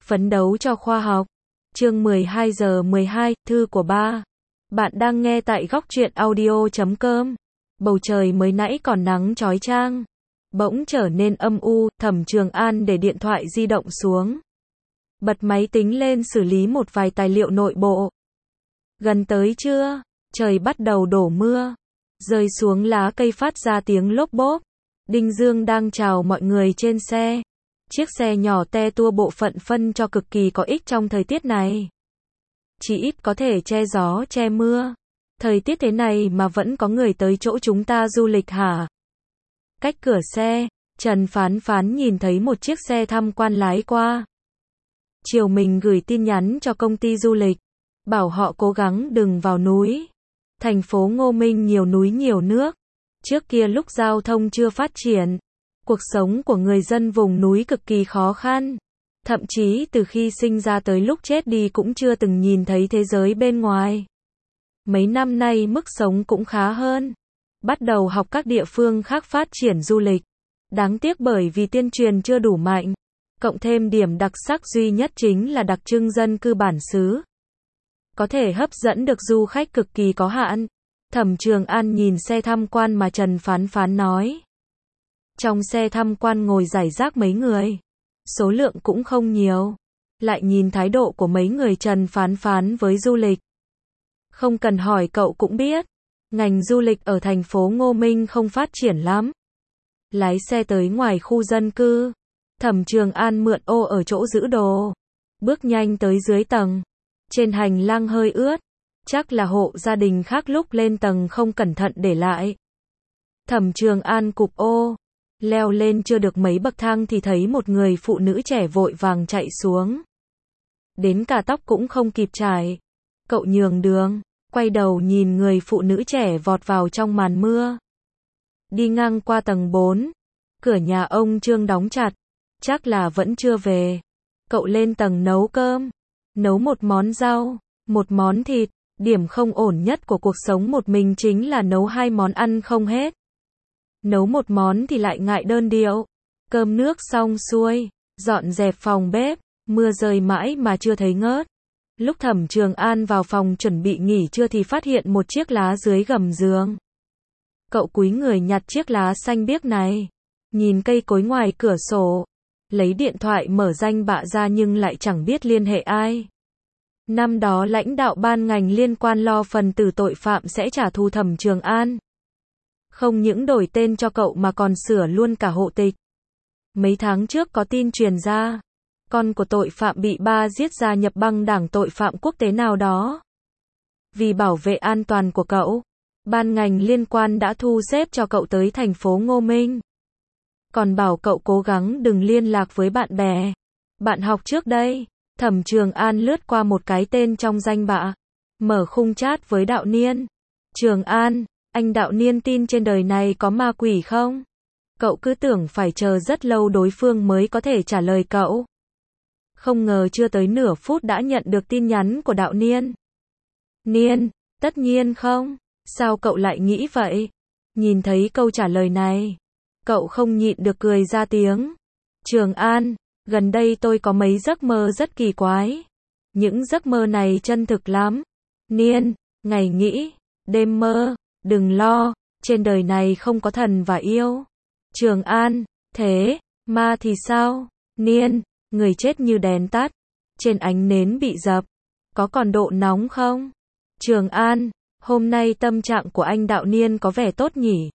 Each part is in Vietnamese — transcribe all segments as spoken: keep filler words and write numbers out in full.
Phấn đấu cho khoa học. Chương mười hai giờ mười hai, thư của ba. Bạn đang nghe tại góc truyện audio chấm com. Bầu trời mới nãy còn nắng chói chang, bỗng trở nên âm u. Thẩm Trường An để điện thoại di động xuống, bật máy tính lên xử lý một vài tài liệu nội bộ. Gần tới trưa, trời bắt đầu đổ mưa, rơi xuống lá cây phát ra tiếng lốp bốp. Đinh Dương đang chào mọi người trên xe. Chiếc xe nhỏ te tua bộ phận phân cho cực kỳ có ích trong thời tiết này. Chỉ ít có thể che gió che mưa. Thời tiết thế này mà vẫn có người tới chỗ chúng ta du lịch hả? Cách cửa xe, Trần Phán Phán nhìn thấy một chiếc xe tham quan lái qua. Chiều mình gửi tin nhắn cho công ty du lịch, bảo họ cố gắng đừng vào núi. Thành phố Ngô Minh nhiều núi nhiều nước. Trước kia lúc giao thông chưa phát triển, cuộc sống của người dân vùng núi cực kỳ khó khăn. Thậm chí từ khi sinh ra tới lúc chết đi cũng chưa từng nhìn thấy thế giới bên ngoài. Mấy năm nay mức sống cũng khá hơn. Bắt đầu học các địa phương khác phát triển du lịch. Đáng tiếc bởi vì tuyên truyền chưa đủ mạnh. Cộng thêm điểm đặc sắc duy nhất chính là đặc trưng dân cư bản xứ. Có thể hấp dẫn được du khách cực kỳ có hạn. Thẩm Trường An nhìn xe tham quan mà Trần Phán Phán nói. Trong xe tham quan ngồi rải rác mấy người. Số lượng cũng không nhiều. Lại nhìn thái độ của mấy người Trần Phán Phán với du lịch. Không cần hỏi cậu cũng biết. Ngành du lịch ở thành phố Ngô Minh không phát triển lắm. Lái xe tới ngoài khu dân cư. Thẩm Trường An mượn ô ở chỗ giữ đồ. Bước nhanh tới dưới tầng. Trên hành lang hơi ướt. Chắc là hộ gia đình khác lúc lên tầng không cẩn thận để lại. Thẩm Trường An cụp ô. Leo lên chưa được mấy bậc thang thì thấy một người phụ nữ trẻ vội vàng chạy xuống. Đến cả tóc cũng không kịp chải. Cậu nhường đường, quay đầu nhìn người phụ nữ trẻ vọt vào trong màn mưa. Đi ngang qua tầng bốn. Cửa nhà ông Trương đóng chặt. Chắc là vẫn chưa về. Cậu lên tầng nấu cơm. Nấu một món rau, một món thịt. Điểm không ổn nhất của cuộc sống một mình chính là nấu hai món ăn không hết. Nấu một món thì lại ngại đơn điệu. Cơm nước xong xuôi, dọn dẹp phòng bếp, mưa rơi mãi mà chưa thấy ngớt. Lúc Thẩm Trường An vào phòng chuẩn bị nghỉ trưa thì phát hiện một chiếc lá dưới gầm giường. Cậu cúi người nhặt chiếc lá xanh biếc này. Nhìn cây cối ngoài cửa sổ. Lấy điện thoại mở danh bạ ra nhưng lại chẳng biết liên hệ ai. Năm đó lãnh đạo ban ngành liên quan lo phần tử tội phạm sẽ trả thù Thẩm Trường An. Không những đổi tên cho cậu mà còn sửa luôn cả hộ tịch. Mấy tháng trước có tin truyền ra, con của tội phạm bị ba giết gia nhập băng đảng tội phạm quốc tế nào đó. Vì bảo vệ an toàn của cậu, ban ngành liên quan đã thu xếp cho cậu tới thành phố Ngô Minh. Còn bảo cậu cố gắng đừng liên lạc với bạn bè, bạn học trước đây. Thẩm Trường An lướt qua một cái tên trong danh bạ, mở khung chat với Đạo Niên. Trường An, anh Đạo Niên tin trên đời này có ma quỷ không? Cậu cứ tưởng phải chờ rất lâu đối phương mới có thể trả lời cậu. Không ngờ chưa tới nửa phút đã nhận được tin nhắn của Đạo Niên. Niên, tất nhiên không. Sao cậu lại nghĩ vậy? Nhìn thấy câu trả lời này, cậu không nhịn được cười ra tiếng. Trường An, gần đây tôi có mấy giấc mơ rất kỳ quái. Những giấc mơ này chân thực lắm. Niên, ngày nghĩ, đêm mơ. Đừng lo, trên đời này không có thần và yêu. Trường An, thế, ma thì sao? Niên, người chết như đèn tắt. Trên ánh nến bị dập. Có còn độ nóng không? Trường An, hôm nay tâm trạng của anh Đạo Niên có vẻ tốt nhỉ?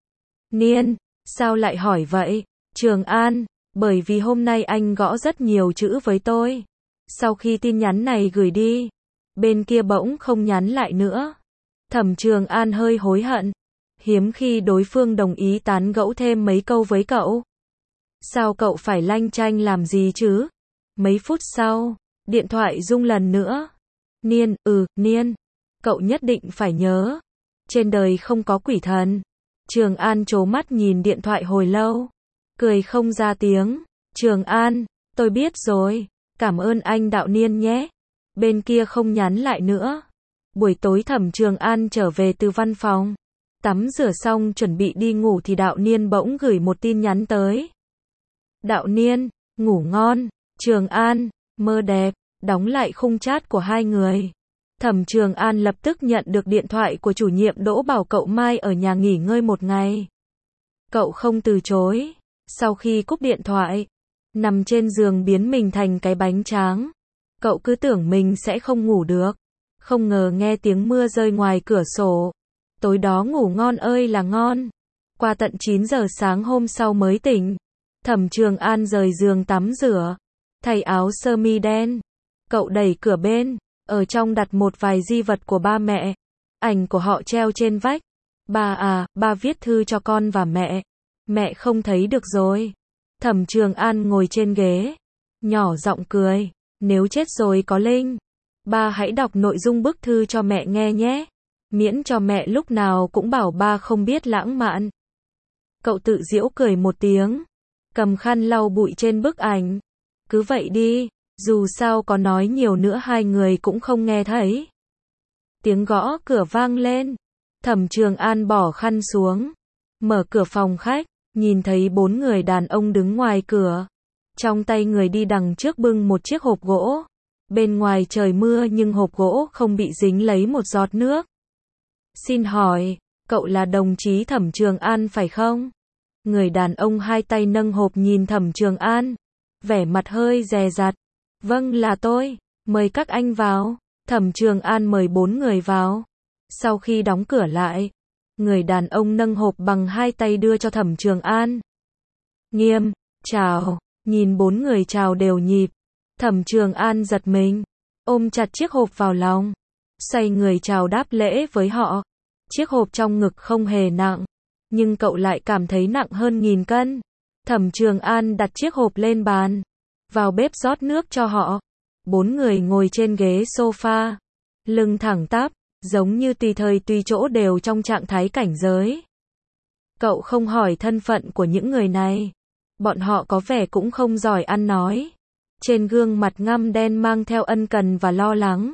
Niên, sao lại hỏi vậy? Trường An, bởi vì hôm nay anh gõ rất nhiều chữ với tôi. Sau khi tin nhắn này gửi đi, bên kia bỗng không nhắn lại nữa. Thẩm Trường An hơi hối hận. Hiếm khi đối phương đồng ý tán gẫu thêm mấy câu với cậu. Sao cậu phải lanh chanh làm gì chứ? Mấy phút sau, điện thoại rung lần nữa. Niên, ừ, Niên. Cậu nhất định phải nhớ. Trên đời không có quỷ thần. Trường An trố mắt nhìn điện thoại hồi lâu. Cười không ra tiếng. Trường An, tôi biết rồi. Cảm ơn anh Đạo Niên nhé. Bên kia không nhắn lại nữa. Buổi tối Thẩm Trường An trở về từ văn phòng. Tắm rửa xong chuẩn bị đi ngủ thì Đạo Niên bỗng gửi một tin nhắn tới. Đạo Niên, ngủ ngon. Trường An, Mơ đẹp, đóng lại khung chat của hai người. Thẩm Trường An lập tức nhận được điện thoại của chủ nhiệm Đỗ bảo cậu mai ở nhà nghỉ ngơi một ngày. Cậu không từ chối. Sau khi cúp điện thoại, nằm trên giường biến mình thành cái bánh tráng. Cậu cứ tưởng mình sẽ không ngủ được. Không ngờ nghe tiếng mưa rơi ngoài cửa sổ. Tối đó ngủ ngon ơi là ngon. Qua tận chín giờ sáng hôm sau mới tỉnh. Thẩm Trường An rời giường tắm rửa, thay áo sơ mi đen. Cậu đẩy cửa bên, ở trong đặt một vài di vật của ba mẹ. Ảnh của họ treo trên vách. Ba à, ba viết thư cho con và mẹ. Mẹ không thấy được rồi. Thẩm Trường An ngồi trên ghế, nhỏ giọng cười. Nếu chết rồi có linh, ba hãy đọc nội dung bức thư cho mẹ nghe nhé. Miễn cho mẹ lúc nào cũng bảo ba không biết lãng mạn. Cậu tự giễu cười một tiếng, cầm khăn lau bụi trên bức ảnh. Cứ vậy đi, dù sao có nói nhiều nữa hai người cũng không nghe thấy. Tiếng gõ cửa vang lên. Thẩm Trường An bỏ khăn xuống, mở cửa phòng khách, nhìn thấy bốn người đàn ông đứng ngoài cửa. Trong tay người đi đằng trước bưng một chiếc hộp gỗ. Bên ngoài trời mưa nhưng hộp gỗ không bị dính lấy một giọt nước. Xin hỏi, cậu là đồng chí Thẩm Trường An phải không? Người đàn ông hai tay nâng hộp nhìn Thẩm Trường An, vẻ mặt hơi dè dặt. Vâng là tôi, mời các anh vào. Thẩm Trường An mời bốn người vào. Sau khi đóng cửa lại, người đàn ông nâng hộp bằng hai tay đưa cho Thẩm Trường An. Nghiêm, chào, nhìn bốn người chào đều nhịp. Thẩm Trường An giật mình, ôm chặt chiếc hộp vào lòng, xoay người chào đáp lễ với họ. Chiếc hộp trong ngực không hề nặng, nhưng cậu lại cảm thấy nặng hơn nghìn cân. Thẩm Trường An đặt chiếc hộp lên bàn, vào bếp rót nước cho họ. Bốn người ngồi trên ghế sofa, lưng thẳng tắp, giống như tùy thời tùy chỗ đều trong trạng thái cảnh giới. Cậu không hỏi thân phận của những người này. Bọn họ có vẻ cũng không giỏi ăn nói. Trên gương mặt ngăm đen mang theo ân cần và lo lắng.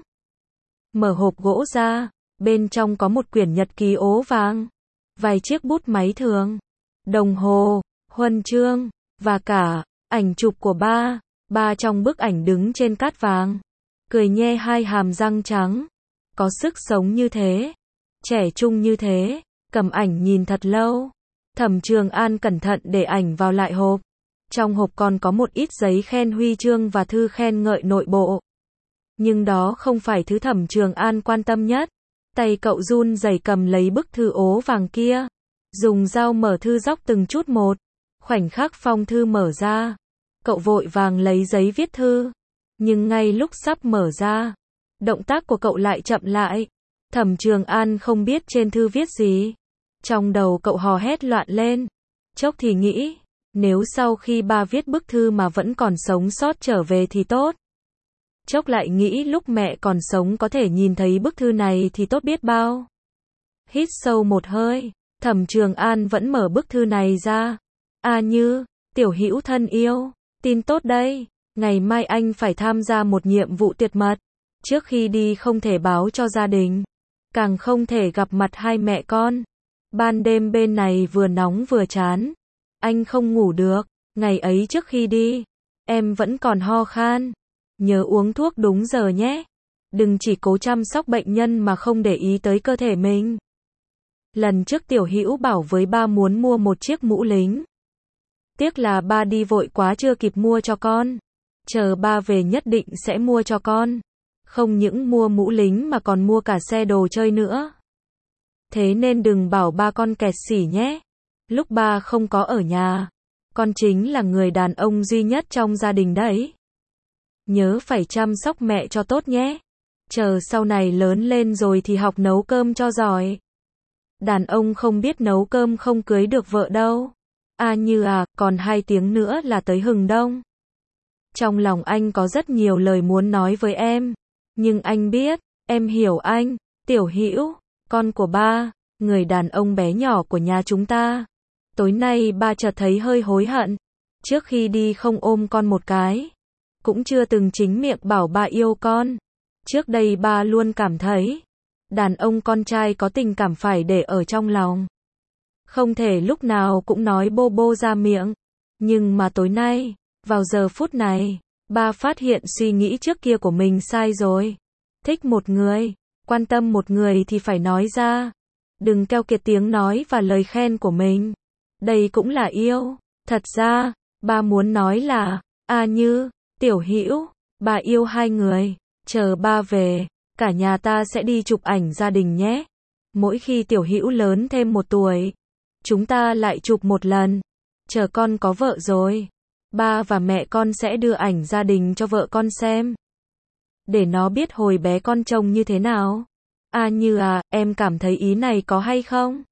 Mở hộp gỗ ra, bên trong có một quyển nhật ký ố vàng, vài chiếc bút máy thường, đồng hồ, huân chương, và cả ảnh chụp của ba. Ba trong bức ảnh đứng trên cát vàng, cười nhe hai hàm răng trắng. Có sức sống như thế, trẻ trung như thế, cầm ảnh nhìn thật lâu. Thẩm Trường An cẩn thận để ảnh vào lại hộp. Trong hộp còn có một ít giấy khen huy chương và thư khen ngợi nội bộ. Nhưng đó không phải thứ Thẩm Trường An quan tâm nhất. Tay cậu run rẩy cầm lấy bức thư ố vàng kia, dùng dao mở thư dóc từng chút một. Khoảnh khắc phong thư mở ra, cậu vội vàng lấy giấy viết thư. Nhưng ngay lúc sắp mở ra, động tác của cậu lại chậm lại. Thẩm Trường An không biết trên thư viết gì. Trong đầu cậu hò hét loạn lên. Chốc thì nghĩ, nếu sau khi ba viết bức thư mà vẫn còn sống sót trở về thì tốt. Chốc lại nghĩ lúc mẹ còn sống có thể nhìn thấy bức thư này thì tốt biết bao. Hít sâu một hơi, Thẩm Trường An vẫn mở bức thư này ra. A Như, tiểu hữu thân yêu, tin tốt đây, ngày mai anh phải tham gia một nhiệm vụ tuyệt mật. Trước khi đi không thể báo cho gia đình, càng không thể gặp mặt hai mẹ con. Ban đêm bên này vừa nóng vừa chán, anh không ngủ được. Ngày ấy trước khi đi, em vẫn còn ho khan. Nhớ uống thuốc đúng giờ nhé. Đừng chỉ cố chăm sóc bệnh nhân mà không để ý tới cơ thể mình. Lần trước tiểu hữu bảo với ba muốn mua một chiếc mũ lính. Tiếc là ba đi vội quá chưa kịp mua cho con. Chờ ba về nhất định sẽ mua cho con. Không những mua mũ lính mà còn mua cả xe đồ chơi nữa. Thế nên đừng bảo ba con kẹt xỉ nhé. Lúc ba không có ở nhà, con chính là người đàn ông duy nhất trong gia đình đấy. Nhớ phải chăm sóc mẹ cho tốt nhé. Chờ sau này lớn lên rồi thì học nấu cơm cho giỏi. Đàn ông không biết nấu cơm không cưới được vợ đâu. A Như à, còn hai tiếng nữa là tới Hừng Đông. Trong lòng anh có rất nhiều lời muốn nói với em. Nhưng anh biết, em hiểu anh. Tiểu Hữu, con của ba, người đàn ông bé nhỏ của nhà chúng ta. Tối nay ba chợt thấy hơi hối hận. Trước khi đi không ôm con một cái. Cũng chưa từng chính miệng bảo ba yêu con. Trước đây ba luôn cảm thấy, đàn ông con trai có tình cảm phải để ở trong lòng. Không thể lúc nào cũng nói bô bô ra miệng. Nhưng mà tối nay, vào giờ phút này, Ba phát hiện suy nghĩ trước kia của mình sai rồi. Thích một người, quan tâm một người thì phải nói ra. Đừng keo kiệt tiếng nói và lời khen của mình. Đây cũng là yêu. Thật ra, ba muốn nói là, A Như, Tiểu Hữu, ba yêu hai người. Chờ ba về, cả nhà ta sẽ đi chụp ảnh gia đình nhé. Mỗi khi Tiểu Hữu lớn thêm một tuổi, chúng ta lại chụp một lần. Chờ con có vợ rồi, ba và mẹ con sẽ đưa ảnh gia đình cho vợ con xem. Để nó biết hồi bé con trông như thế nào. A Như à, em cảm thấy ý này có hay không?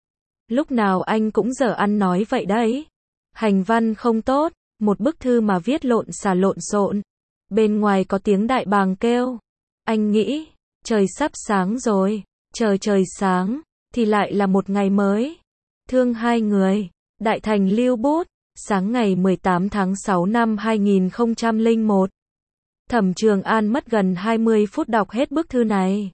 Lúc nào anh cũng dở ăn nói vậy đấy. Hành văn không tốt, một bức thư mà viết lộn xà lộn xộn. Bên ngoài có tiếng đại bàng kêu. Anh nghĩ, trời sắp sáng rồi, chờ trời sáng, thì lại là một ngày mới. Thương hai người, Đại Thành lưu bút, sáng ngày mười tám tháng sáu năm hai nghìn không trăm lẻ một. Thẩm Trường An mất gần hai mươi phút đọc hết bức thư này.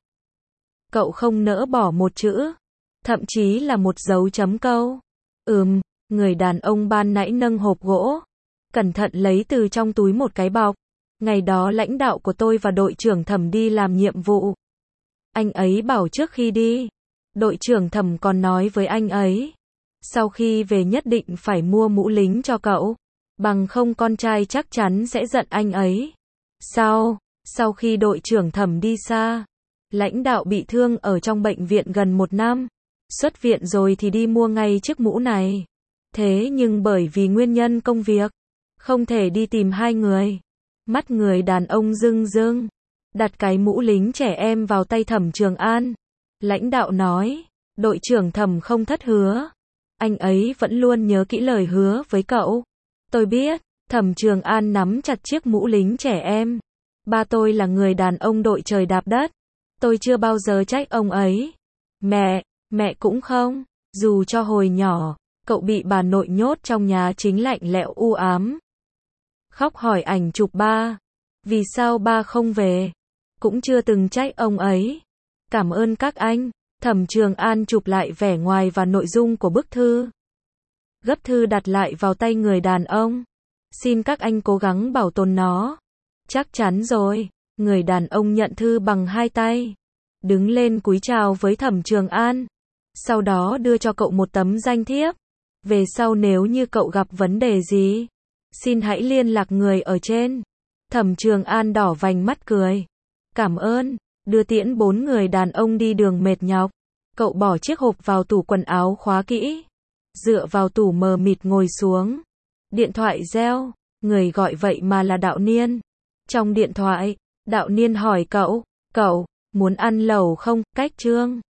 Cậu không nỡ bỏ một chữ, thậm chí là một dấu chấm câu. Ừm, người đàn ông ban nãy nâng hộp gỗ, cẩn thận lấy từ trong túi một cái bọc. Ngày đó lãnh đạo của tôi và đội trưởng Thẩm đi làm nhiệm vụ. Anh ấy bảo trước khi đi, đội trưởng Thẩm còn nói với anh ấy, sau khi về nhất định phải mua mũ lính cho cậu, bằng không con trai chắc chắn sẽ giận anh ấy. Sau, sau khi đội trưởng Thẩm đi xa, lãnh đạo bị thương ở trong bệnh viện gần một năm, xuất viện rồi thì đi mua ngay chiếc mũ này. Thế nhưng bởi vì nguyên nhân công việc, không thể đi tìm hai người. Mắt người đàn ông rưng rưng, đặt cái mũ lính trẻ em vào tay Thẩm Trường An. Lãnh đạo nói, đội trưởng Thẩm không thất hứa. Anh ấy vẫn luôn nhớ kỹ lời hứa với cậu. Tôi biết, Thẩm Trường An nắm chặt chiếc mũ lính trẻ em. Ba tôi là người đàn ông đội trời đạp đất. Tôi chưa bao giờ trách ông ấy. Mẹ, mẹ cũng không. Dù cho hồi nhỏ, cậu bị bà nội nhốt trong nhà chính lạnh lẽo u ám. Khóc hỏi ảnh chụp ba. Vì sao ba không về? Cũng chưa từng trách ông ấy. Cảm ơn các anh. Thẩm Trường An chụp lại vẻ ngoài và nội dung của bức thư. Gấp thư đặt lại vào tay người đàn ông. Xin các anh cố gắng bảo tồn nó. Chắc chắn rồi. Người đàn ông nhận thư bằng hai tay. Đứng lên cúi chào với Thẩm Trường An. Sau đó đưa cho cậu một tấm danh thiếp. Về sau nếu như cậu gặp vấn đề gì, xin hãy liên lạc người ở trên. Thẩm Trường An đỏ vành mắt cười. Cảm ơn. Đưa tiễn bốn người đàn ông đi đường mệt nhọc. Cậu bỏ chiếc hộp vào tủ quần áo khóa kỹ. Dựa vào tủ mờ mịt ngồi xuống. Điện thoại reo. Người gọi vậy mà là Đạo Niên. Trong điện thoại, Đạo Niên hỏi cậu, cậu, muốn ăn lẩu không, cách Trương?